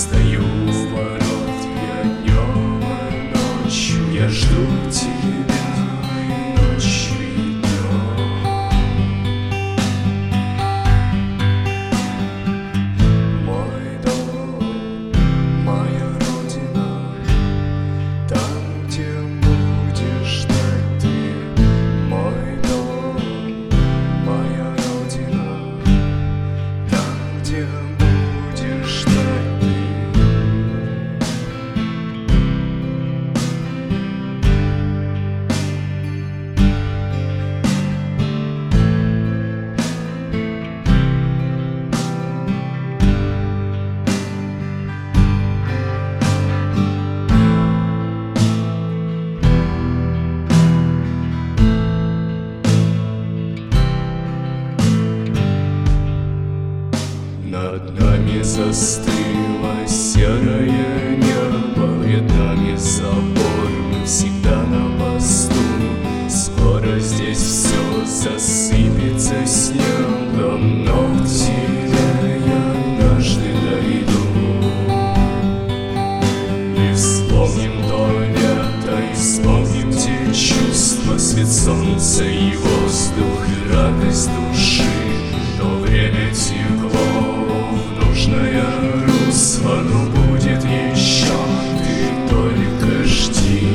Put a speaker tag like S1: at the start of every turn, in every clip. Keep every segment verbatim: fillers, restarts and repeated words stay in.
S1: стою у ворот, я днем и ночью, я жду тебя и ночью, и днем. Мой дом, моя родина, там, где будешь ждать ты. Мой дом, моя родина, там, где будешь ждать ты. Над нами застыло серое небо, перед нами забор, мы всегда на посту. Скоро здесь все засыпется снегом, но к тебе я однажды дойду. И вспомним то лето, и вспомним те чувства, свет солнца и воздух, и радость души. То время текло в нужное русло, но будет еще, ты только жди.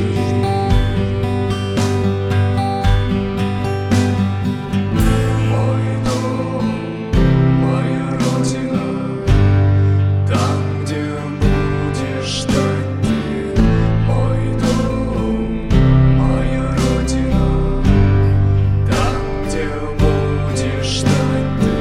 S1: Мой дом, моя родина, там, где будешь ждать ты. Мой дом, моя родина, там, где будешь ждать ты.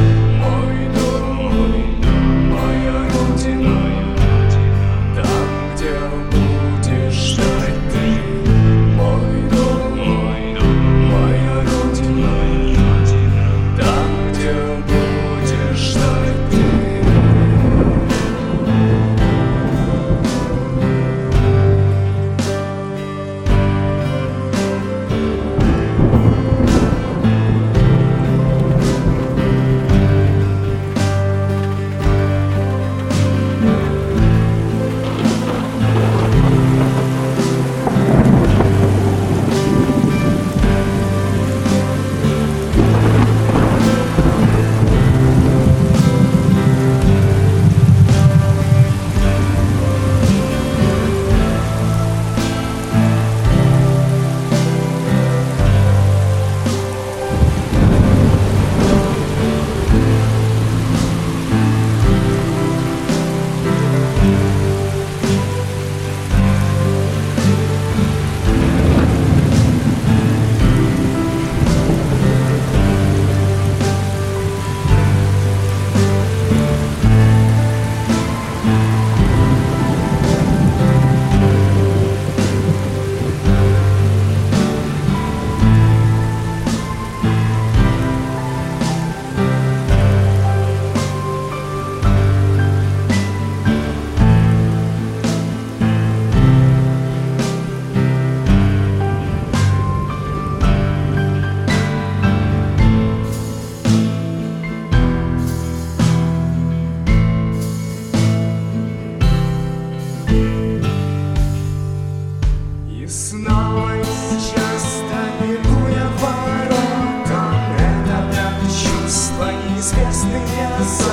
S1: Снова и часто бегу я к воротам, это так чувства неизвестные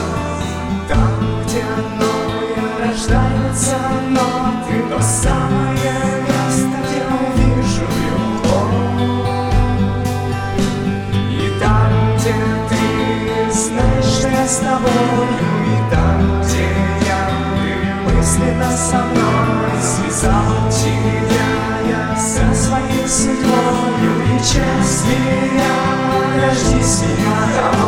S1: сон. Там, где новые рождаются ноты, то самое место, где увижу любовь. И там, где ты знаешь, что я с тобою, и там, где я, ты мысленно со мной, связал тебя со своей судьбою, и часть меня, дождись меня домой.